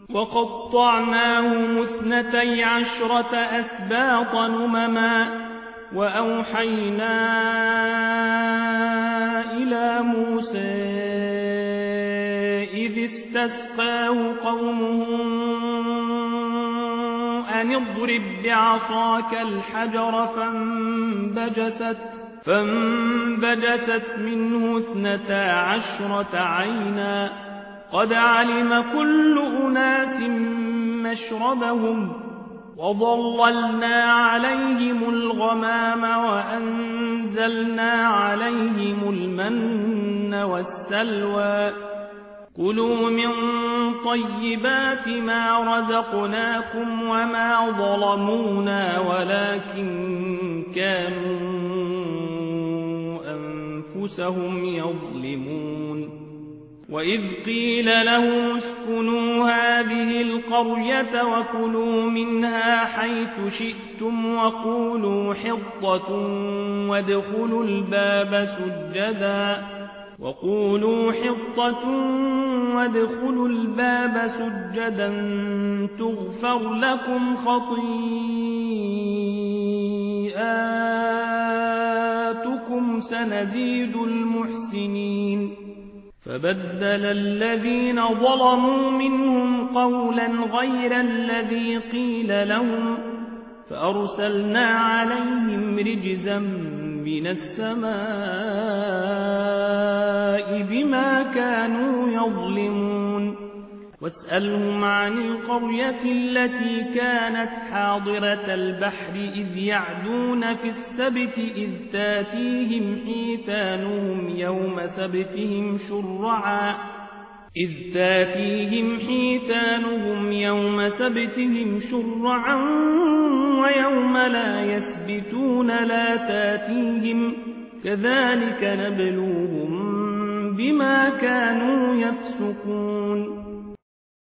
وقطعناهم 12 أسباط أمما وأوحينا إلى موسى إذ استسقاه قومه أن اضرب بعصاك الحجر فانبجست منه 12 عينا قد علم كل أناس مشربهم وظللنا عليهم الغمام وأنزلنا عليهم المن والسلوى كلوا من طيبات ما رزقناكم وما ظلمونا ولكن كانوا أنفسهم يظلمون وإذ قيل له اسكنوا هذه القرية وكلوا منها حيث شئتم وقولوا حطة وادخلوا الباب سجدا تغفر لكم خطيئاتكم سنزيد المحسنين فبدل الذين ظلموا منهم قولا غير الذي قيل لهم فأرسلنا عليهم رجزا من السماء بما كانوا يظلمون واسألهم عن القرية التي كانت حاضرة البحر إذ يعدون في السبت إذ تاتيهم حيتانهم يوم سبتهم شرعا ويوم لا يسبتون لا تاتيهم كذلك نبلوهم بما كانوا يفسقون